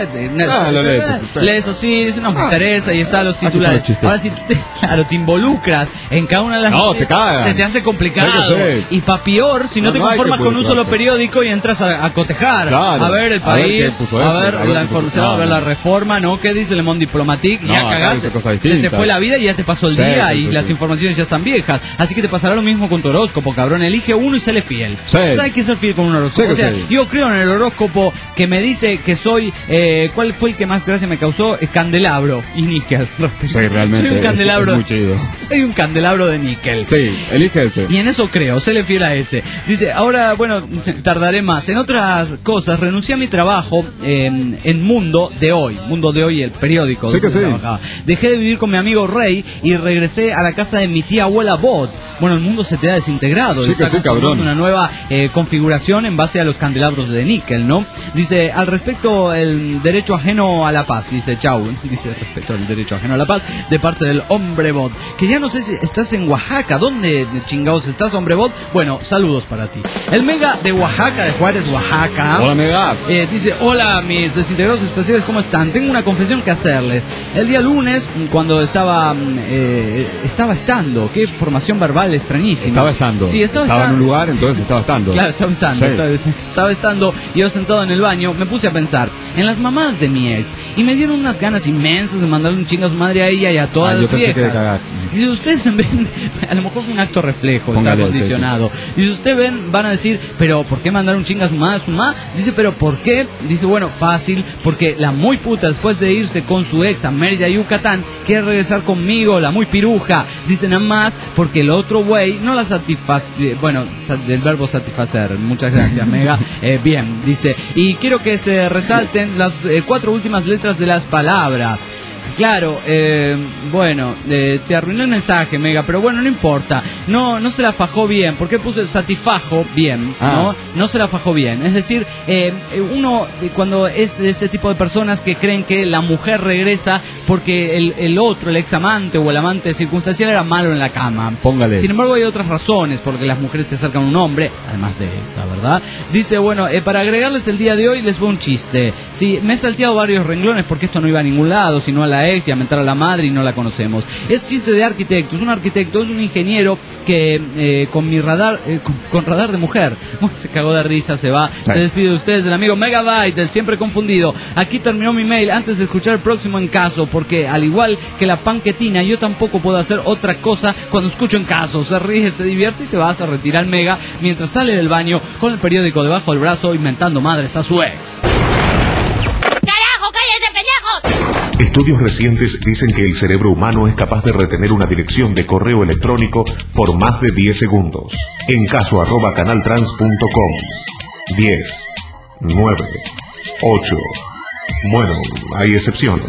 ah, lo lees, sí. lees o sí, no me interesa y están los titulares. Ahora si tú te, claro, te involucras en cada una de las no, noticias, te cagan. se te hace complicado. Sí, sí. Y pa' peor, si no, no te conformas no con un solo periódico y entras a, a cotejar, claro. a ver el país, a ver, a ver, a ver la información, no, a ver la reforma, ¿no? ¿Qué dice Le Monde Diplomatique? No, ya cagaste, se te fue la vida y ya te pasó el sí, día sí, y sí, las sí. informaciones ya están viejas. Así que te pasará lo mismo con tu horóscopo, cabrón. Elige uno y sale fiel. Sí. O sea, hay que ser fiel con un horóscopo. Sí, o sea, sí. Yo creo en el horóscopo que me dice que soy, eh, ¿cuál fue el que más gracia me causó? El candelabro y níquel. Sí, realmente. Soy un candelabro. Es muy chido. Soy un candelabro de níquel. Sí, elige ese. Y en eso creo, séle fiel a ese. Dice, ahora, bueno, tardaré más. En otras cosas, renuncié a mi trabajo en, en Mundo de Hoy. Mundo de Hoy, el periódico. Sí que sí. Trabajaba. Dejé de vivir con mi amigo Rey y regresé a la casa de mi tía abuela Bot. Bueno, el mundo se te ha desintegrado. Sí Está que sí, cabrón. Una nueva eh, configuración en base a los candelabros de níquel, ¿no? Dice, al respecto, el derecho ajeno a la paz. Dice, chau. Dice, respecto al derecho ajeno a la paz, de parte del hombre Bot. Que ya no sé si estás en Oaxaca. ¿Dónde chingados estás, hombre Bot? Bueno, saludos para ti. El Mega de Oaxaca, de Juárez, Oaxaca. Hola, Mega. Eh, dice, hola, mis desintegrados especiales, ¿cómo están? Tengo una confesión que hacerles. El día lunes, cuando estaba eh, estaba estando, qué formación verbal extrañísima. Estaba estando. Sí, estaba, estaba estando. en un lugar, entonces estaba estando. Claro, estaba estando. Sí. Estaba, estaba estando, y yo sentado en el baño, me puse a pensar en las mamás de mi ex, y me dieron unas ganas inmensas de mandarle un chingo a su madre a ella y a todas ah, las yo pensé viejas. Que de cagar. Y si ustedes ven, a lo mejor es un acto reflejo, Póngale, está condicionado. Sí, sí. Y si ustedes ven, van a decir, pero ¿por qué mandar un chingo a su madre, a su mamá? Dice, pero ¿por qué? Dice, bueno, fácil, porque la muy puta, después de irse con su ex a Mérida, Yucatán, quiere regresar conmigo, la muy piruja. Dice nada más porque el otro güey no la satisface, bueno, del verbo satisfacer. Muchas gracias, Mega. Eh, bien, dice, y quiero que se resalten las eh, cuatro últimas letras de las palabras. Claro, eh, bueno, eh, te arruiné el mensaje, Mega, pero bueno, no importa. No no se la fajó bien. ¿Por qué puse satisfajo bien? Ah. ¿No? No se la fajó bien. Es decir, eh, uno cuando es de este tipo de personas que creen que la mujer regresa porque el, el otro, el ex amante o el amante circunstancial era malo en la cama. Póngale. Sin embargo, hay otras razones por que las mujeres se acercan a un hombre, además de esa, ¿verdad? Dice, bueno, eh, para agregarles el día de hoy les voy un chiste. Sí, me he salteado varios renglones porque esto no iba a ningún lado, sino a la ex y a mentar a la madre y no la conocemos. Es chiste de arquitecto, es un arquitecto, es un ingeniero que eh, con mi radar, eh, con, con radar de mujer, se cagó de risa, se va, sí. Se despide de ustedes del amigo Megabyte, del siempre confundido. Aquí terminó mi mail antes de escuchar el próximo En Caso, porque al igual que la panquetina, yo tampoco puedo hacer otra cosa cuando escucho En Caso. Se ríe, se divierte y se va a retirar Mega mientras sale del baño con el periódico debajo del brazo inventando madres a su ex. Estudios recientes dicen que el cerebro humano es capaz de retener una dirección de correo electrónico por más de diez segundos. En caso arroba canaltrans punto com. diez, nueve, ocho. Bueno, hay excepciones.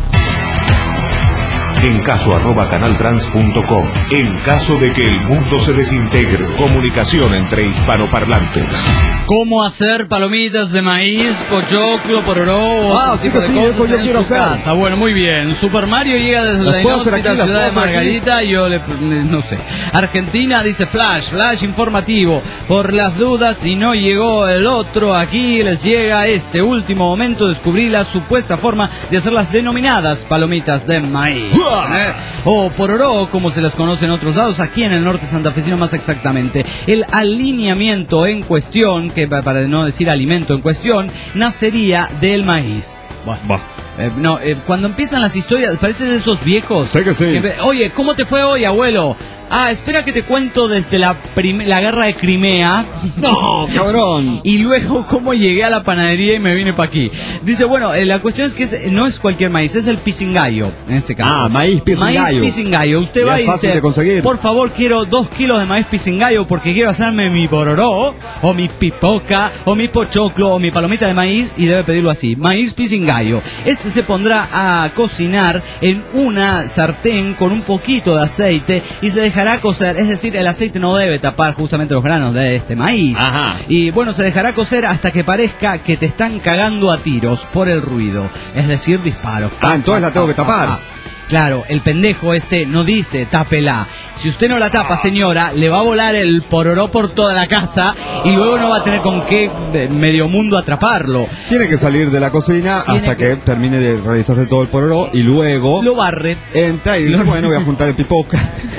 En caso arroba canaltrans punto com. En caso de que el mundo se desintegre, comunicación entre hispanoparlantes. ¿Cómo hacer palomitas de maíz, pochoclo, pororó? Ah, sí que sí, eso yo quiero hacer. Casa? Bueno, muy bien. Super Mario llega desde la inhóspita ciudad de Margarita. Yo le, no sé. Argentina dice Flash, Flash informativo. Por las dudas, si no llegó el otro, aquí les llega este último momento. Descubrí la supuesta forma de hacer las denominadas palomitas de maíz. ¿Eh? O pororó, como se las conoce en otros lados, aquí en el norte santafesino más exactamente. El alineamiento en cuestión, que para no decir alimento en cuestión, nacería del maíz. Bueno, bah. eh, no, eh, cuando empiezan las historias, parecen esos viejos. Sé que sí. Que, oye, ¿cómo te fue hoy, abuelo? Ah, espera que te cuento desde la, prim- la guerra de Crimea. No, cabrón. Y luego cómo llegué a la panadería y me vine para aquí. Dice, bueno, eh, la cuestión es que es, no es cualquier maíz, es el pisingallo, en este caso. Ah, maíz pisingallo. Maíz pisingallo. Usted Ya va es y fácil dice, de conseguir. por favor, quiero dos kilos de maíz pisingallo porque quiero hacerme mi bororó, o mi pipoca, o mi pochoclo, o mi palomita de maíz, y debe pedirlo así, maíz pisingallo. Este se pondrá a cocinar en una sartén con un poquito de aceite y se dejará cocer, es decir, el aceite no debe tapar justamente los granos de este maíz. Ajá. Y bueno, se dejará cocer hasta que parezca que te están cagando a tiros por el ruido, es decir, disparos. Ah, entonces la tengo que tapar. Claro, el pendejo este no dice tápela. Si usted no la tapa, señora, le va a volar el pororó por toda la casa y luego no va a tener con qué eh, medio mundo atraparlo. Tiene que salir de la cocina Tiene hasta que- que... termine de realizarse todo el pororó y luego Lo barre. entra y dice, Lo- bueno, voy a juntar el pipoca.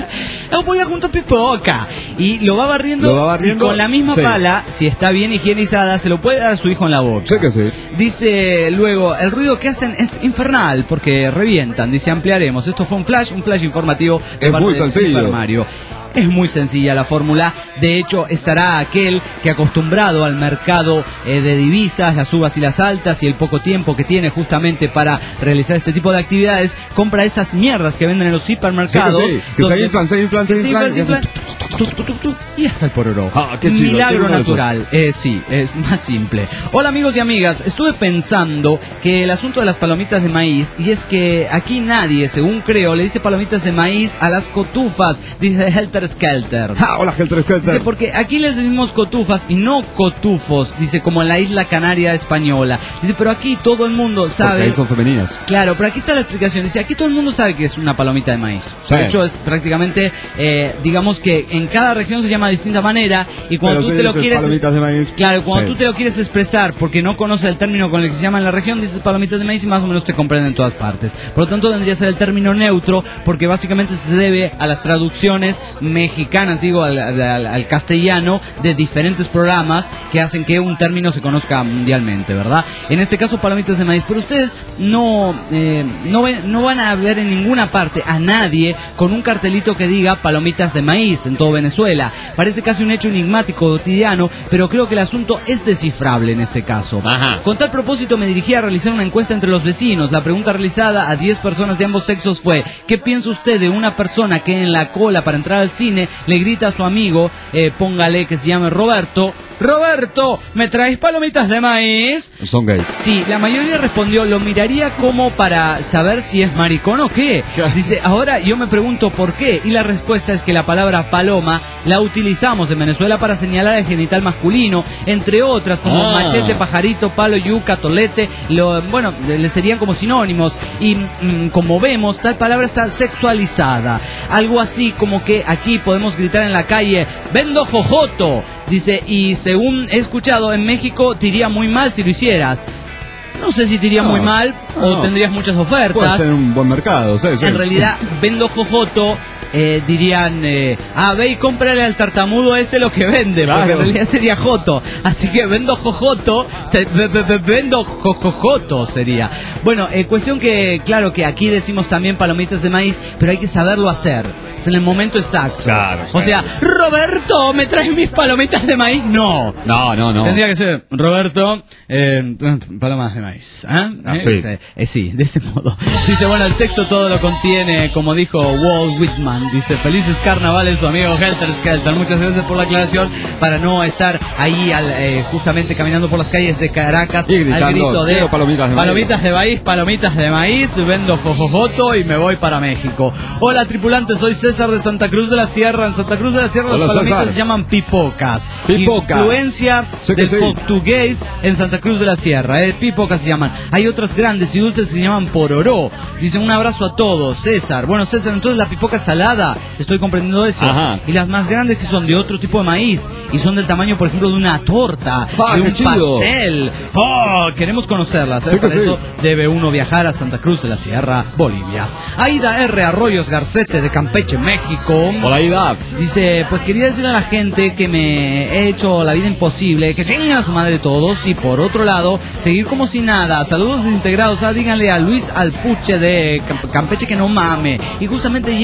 Lo voy a junto a pipoca. Y lo va barriendo, Lo va barriendo, y con la misma sí. pala, si está bien higienizada, se lo puede dar a su hijo en la boca. Sé que sí. Dice luego, el ruido que hacen es infernal porque revientan. Dice, ampliaremos. Esto fue un flash, un flash informativo de Es parte muy del sencillo. Super Mario. Es muy sencilla la fórmula. De hecho, estará aquel que acostumbrado al mercado eh, de divisas, las subas y las altas y el poco tiempo que tiene justamente para realizar este tipo de actividades, compra esas mierdas que venden en los hipermercados. Sí, que sí, que donde- se inflan, se inflan, se que inflan, se y inflan, hacen tu, tu, tu, tu, y hasta el pororó. Ah, qué chido, Milagro tengo uno de esos. natural. Eh, sí, es más simple. Hola amigos y amigas, estuve pensando que el asunto de las palomitas de maíz, y es que aquí nadie, según creo, le dice palomitas de maíz a las cotufas, dice Helter Skelter. Ah, hola, Helter Dice, Skelter. porque aquí les decimos cotufas y no cotufos, dice, como en la isla canaria española. Dice, pero aquí todo el mundo Porque sabe... ahí son femeninas. Claro, pero aquí está la explicación. Dice, aquí todo el mundo sabe que es una palomita de maíz. Sí. De hecho, es prácticamente, eh, digamos que en cada región se llama de distinta manera y cuando Pero tú si te lo dices quieres... palomitas de maíz. Claro, cuando Sí. tú te lo quieres expresar porque no conoces el término con el que se llama en la región, dices palomitas de maíz y más o menos te comprenden en todas partes. Por lo tanto, tendría que ser el término neutro porque básicamente se debe a las traducciones mexicanas, digo, al, al- al castellano de diferentes programas que hacen que un término se conozca mundialmente, ¿verdad? En este caso, palomitas de maíz. Pero ustedes no, eh, no, ven- no van a ver en ninguna parte a nadie con un cartelito que diga palomitas de maíz en todo Venezuela. Parece casi un hecho enigmático cotidiano, pero creo que el asunto es descifrable en este caso. Ajá. Con tal propósito me dirigí a realizar una encuesta entre los vecinos. La pregunta realizada a diez personas de ambos sexos fue: ¿qué piensa usted de una persona que en la cola para entrar al cine le grita a su amigo, eh, póngale que se llame Roberto, Roberto, ¿me traes palomitas de maíz? Son gay. Sí, la mayoría respondió, lo miraría como para saber si es maricón o qué. Dice, ahora yo me pregunto por qué. Y la respuesta es que la palabra paloma la utilizamos en Venezuela para señalar el genital masculino, entre otras como Ah. machete, pajarito, palo, yuca, tolete. Lo, bueno, le serían como sinónimos. Y mm, como vemos, tal palabra está sexualizada. Algo así como que aquí podemos gritar en la calle, vendo jojoto. Dice, y según he escuchado, en México te iría muy mal si lo hicieras. No sé si te iría No, muy mal no, o no. tendrías muchas Puedes ofertas. tener un buen mercado, sí, sí. En realidad, vendo jojoto, eh, dirían, eh, ah, ve y cómprale al tartamudo ese lo que vende, porque Claro. en realidad sería joto. Así que vendo jojoto, te- ve- ve- ve- vendo jojojoto sería. Bueno, eh, cuestión que, claro, que aquí decimos también palomitas de maíz, pero hay que saberlo hacer. Es en el momento exacto. Claro, O sea, Roberto, ¿me traes mis palomitas de maíz? No. No, no, no. Tendría que ser, Roberto, eh, palomas de maíz. ¿Ah? Ah, ¿Eh? sí. Eh, eh, sí, de ese modo. Dice, bueno, el sexo todo lo contiene, como dijo Walt Whitman. Dice, felices carnavales, su amigo Helter Skelter. Muchas gracias por la aclaración, para no estar ahí al, eh, justamente caminando por las calles de Caracas Y gritando, al grito de "Quiero palomitas de maíz". palomitas de maíz, palomitas de maíz, vendo jojojoto y me voy para México. Hola tripulante, soy César de Santa Cruz de la Sierra. En Santa Cruz de la Sierra Hola, las palomitas César. se llaman pipocas. Pipoca. Influencia Sé que del sí. portugués en Santa Cruz de la Sierra. Eh, pipocas se llaman. Hay otras grandes y dulces que se llaman pororó. Dice, un abrazo a todos, César. Bueno, César, entonces la pipoca es salada. Estoy comprendiendo eso. Ajá. Y las más grandes que son de otro tipo de maíz. Y son del tamaño, por ejemplo, de una torta. Ah, de qué un chido. pastel. Oh, queremos conocerlas. ¿eh? Sí que Para sí. eso debe uno viajar a Santa Cruz de la Sierra, Bolivia. Aida R. Arroyos Garcete de Campeche, México. Hola, Ida. Dice, pues quería decirle a la gente que me he hecho la vida imposible, que chinguen a su madre todos, y por otro lado, seguir como si nada. Saludos desintegrados, ah, díganle a Luis Alpuche de Camp- Campeche que no mame. Y justamente llega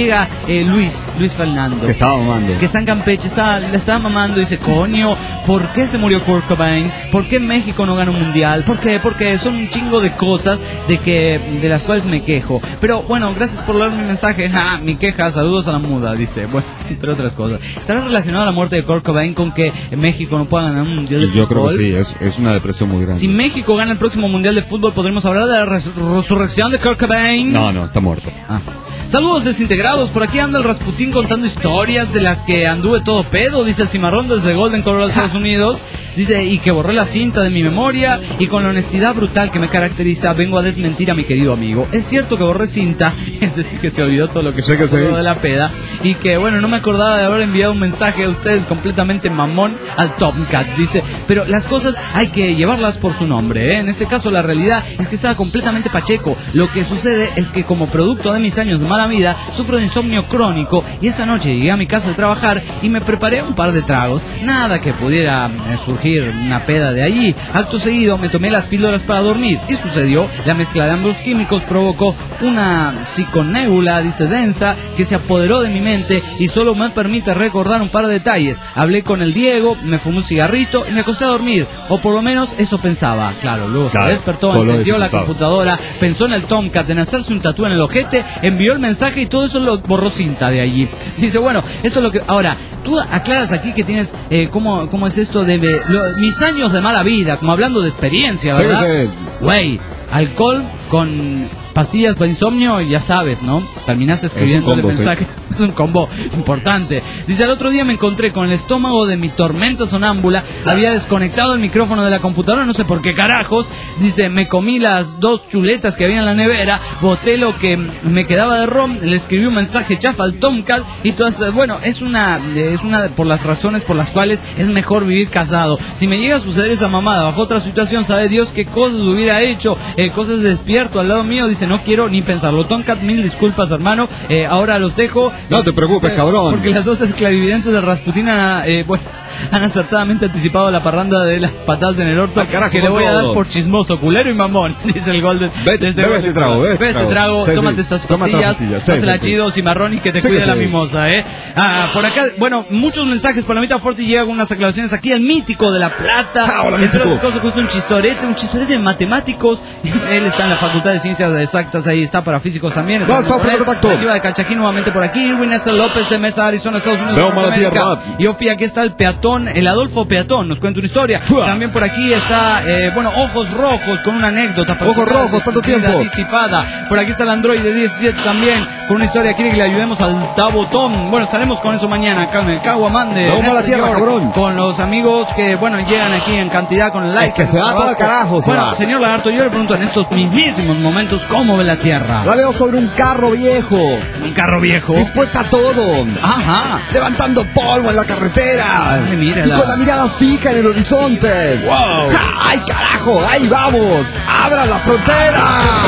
eh, Luis, Luis Fernando. Que estaba mamando. Que está en Campeche, está, le estaba mamando y dice, coño, ¿por qué se murió Kurt Cobain? ¿Por qué México no gana un mundial? ¿Por qué? Porque son un chingo de cosas de que de las cuales me quejo. Pero bueno, gracias por leer mi mensaje. Ah, mi queja, saludos a la muda, dice. Bueno, entre otras cosas. ¿Estará relacionado la muerte de Kurt Cobain con que México no pueda ganar un mundial de Yo fútbol? creo que sí, es, es una depresión muy grande. Si México gana el próximo mundial de fútbol, ¿podremos hablar de la res- resurrección de Kurt Cobain? No, no, está muerto. Ah. Saludos desintegrados, por aquí anda el Rasputín contando historias de las que anduve todo pedo, dice el Cimarrón desde Golden, Colorado, Estados Unidos. Dice, y que borré la cinta de mi memoria y con la honestidad brutal que me caracteriza vengo a desmentir a mi querido amigo. Es cierto que borré cinta, es decir, que se olvidó todo lo que sé que sí. de la peda y que, bueno, no me acordaba de haber enviado un mensaje a ustedes completamente mamón al Tomcat. Dice, pero las cosas hay que llevarlas por su nombre, ¿eh? En este caso la realidad es que estaba completamente pacheco. Lo que sucede es que como producto de mis años de mala vida, sufro de insomnio crónico y esa noche llegué a mi casa de trabajar y me preparé un par de tragos. Nada que pudiera eh, surgir una peda de allí. Acto seguido me tomé las píldoras para dormir y sucedió, la mezcla de ambos químicos provocó una psiconébula, dice, densa, que se apoderó de mi mente y solo me permite recordar un par de detalles. Hablé con el Diego, me fumé un cigarrito y me acosté a dormir, o por lo menos eso pensaba. Claro, luego Claro, se despertó, solo encendió eso la pensaba. computadora, pensó en el Tomcat, en hacerse un tatú en el ojete, envió el mensaje y todo eso lo borró cinta de allí. Dice, bueno, esto es lo que... Ahora, tú aclaras aquí que tienes, eh, ¿cómo, cómo es esto de... de- lo- mis años de mala vida, como hablando de experiencia, Sí, ¿verdad? sí. Güey, alcohol con pastillas para insomnio, ya sabes, ¿no? Terminás escribiendo el combo, sí. mensaje. Es un combo importante. Dice, el otro día me encontré con el estómago de mi tormenta sonámbula. Había desconectado el micrófono de la computadora, no sé por qué carajos. Dice, me comí las dos chuletas que había en la nevera, boté lo que me quedaba de rom, le escribí un mensaje chafa al Tomcat y todas, bueno, es una, es una por las razones por las cuales es mejor vivir casado. Si me llega a suceder esa mamada bajo otra situación, sabe Dios qué cosas hubiera hecho, eh, cosas despierto al lado mío. Dice, no quiero ni pensarlo. Tomcat, mil disculpas, hermano. Eh, ahora los dejo. No te preocupes, cabrón. Porque las otras clarividentes de Rasputín han, eh, bueno, han acertadamente anticipado la parranda de las patadas en el orto, Al carajo que le con voy a dar todo. por chismoso, culero y mamón, dice el Golden. Ve- Desde bebe Golden este trago, Colorado. bebe este este trago. trago, Sí, tómate sí. estas Tómate las pastillas, pastillas, sí, pásala sí, sí. chido, cimarrón y que te Sí que cuide la sí. mimosa, eh. Ah, por acá, bueno, muchos mensajes para la mitad fuerte y llega con unas aclaraciones aquí, el mítico de La Plata. Ah, hola, Entre mítico. otras cosas, justo un chistorete, un chistorete de matemáticos. Él está en la Facultad de Ciencias Exactas, ahí está para físicos también. Vamos, Estamos por con él. contacto. La Chiva de Calchaquín nuevamente por aquí, Irwin S. López de Mesa, Arizona, Estados Unidos. Veo mala Norteamérica. tierra. Y Ofi, aquí está el peatón, el Adolfo Peatón, nos cuenta una historia. También por aquí está, eh, bueno, Ojos Rojos con una anécdota. para Ojos sacar Rojos, tanto vida tiempo. Disipada. Por aquí está el Android de diecisiete también con una historia. Quiere que le ayudemos al Tabotón. Bueno, estaremos con eso mañana acá en el Caguamán de Vamos a la Néstor tierra, York, cabrón. con los amigos que, bueno, llegan aquí en cantidad con el like. Es que se va todo al carajo, se Bueno, va. señor Lagarto, yo le pregunto en estos mismísimos momentos cómo ve la tierra. La veo sobre un carro viejo, Un carro viejo. dispuesta a todo, Ajá. levantando polvo en la carretera Ay, y mírala. con la mirada fija en el horizonte. Wow. ¡Ja! ¡Ay, carajo! ¡Ahí vamos! ¡Abra la frontera!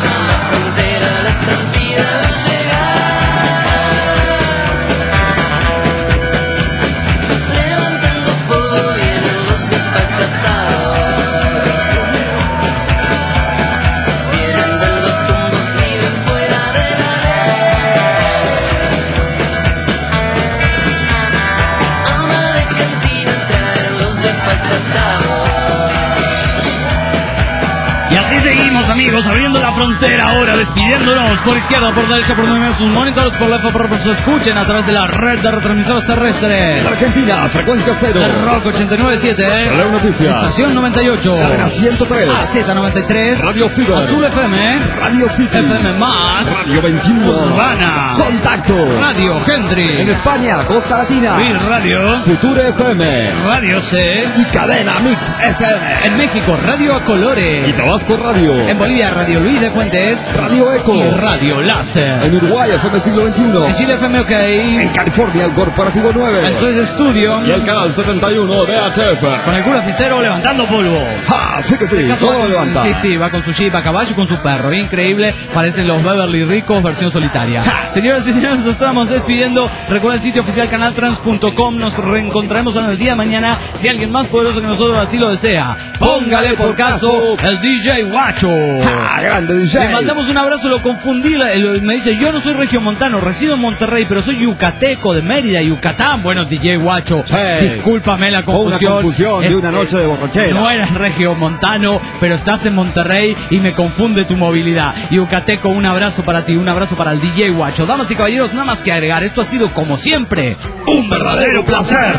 Y así seguimos, amigos, abriendo la frontera ahora, despidiéndonos por izquierda, por derecha, por donde ven sus monitores, por left, por por se escuchen a través de la red de retransmisores terrestres. Argentina, frecuencia cero. El Rock ochenta y nueve punto siete, Leo Noticias. Estación noventa y ocho, Cadena ciento tres. A Z noventa y tres, Radio Ciber. Azul F M, Radio City. F M más, Radio veintiuno. Urbana, Contacto. Radio En Hendry, España, Costa Latina. Vir Radio, Future F M. Radio C, Y Cadena Mix F M. en México Radio A Y Colores, Tabasco Radio. en Bolivia Radio Luis de Fuentes, Radio Eco. y Radio Láser, En Uruguay, F M Siglo veintiuno. en Chile F M OK, En California, el Corporativo nueve. en Suez Studio, Y el canal setenta y uno de H F. con el cura Fistero levantando polvo. ¡Ah! Sí que sí, todo lo levanta. Sí, sí, va con su jeep a caballo y con su perro. Increíble, parecen los Beverly Ricos versión solitaria. Señoras y señores, nos estamos despidiendo. Recuerda el sitio oficial canaltrans punto com. Nos reencontraremos en el día de mañana. Si alguien más poderoso que nosotros así lo desea, póngale por caso el D J Guacho. Ah, grande D J. Le mandamos un abrazo, lo confundí, me dice, yo no soy regiomontano, resido en Monterrey, pero soy yucateco de Mérida, Yucatán. Bueno, D J Guacho, sí. Discúlpame la confusión. Fue una confusión de una noche de borrachera. No eres regiomontano, pero estás en Monterrey y me confunde tu movilidad. Yucateco, un abrazo para ti, un abrazo para el D J Guacho. Damas y caballeros, nada más que agregar, esto ha sido como siempre un verdadero placer.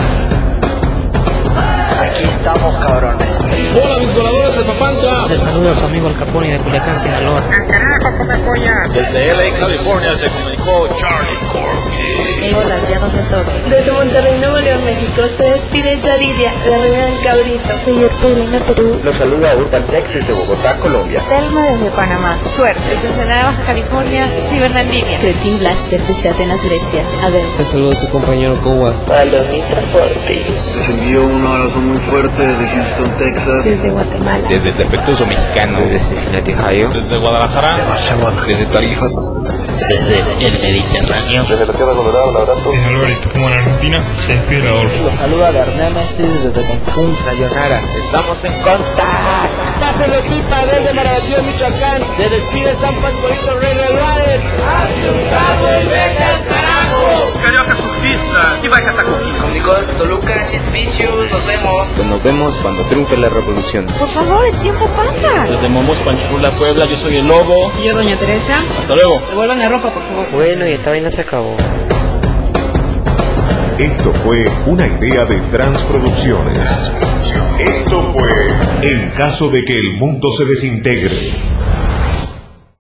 Aquí estamos, cabrones. Hola, mis voladores de Papantla. Les saluda a su amigo el Capone de Culiacán, Sinaloa. ¡Al carajo, come polla! Desde L A, California, se comunicó Charlie Corky. Hey, hola, ya no sé todo. Desde Monterrey, Nuevo León, México, se despide Yaridia, la reina del cabrito. Soy Arturina, Perú. Los saluda Urban Texas de Bogotá, Colombia. Telma desde Panamá. Suerte. Desde Ensenada, Baja California, Cibernaldivia. Cretin Blaster desde Atenas, Grecia. Adel. Te saludo a su compañero Kowa. Palomita Forti. Les envío un abrazo muy fuerte desde Houston, Texas. Desde Guatemala. Desde el defectuoso mexicano. Desde Cincinnati, Ohio. Desde Guadalajara. Desde Tarija. Desde el Mediterráneo. Desde la Tierra Colorada, un abrazo. Desde Alvarito, como en Argentina, se despide Adolfo. Los saluda de Arnemesis desde Cancún, Sayonara. Estamos en contacto. Pásenlo pipa desde Marabatío, Michoacán. Se despide San Pascualito Rey del Valle. ¡Asustado y vete al carajo! Carioca surfista y vaya Tacuquí. Comunicó desde Toluca, Sid Vicious, nos vemos. Pues nos vemos cuando triunfe la revolución. Por favor, el tiempo pasa. Desde Momos, Panchipula, Puebla, yo soy el Lobo. Y yo, Doña Teresa. Hasta luego. Devuelvan la ropa, por favor. Bueno, y esta vaina se acabó. Esto fue una idea de Transproducciones. Esto fue En caso de que el mundo se desintegre.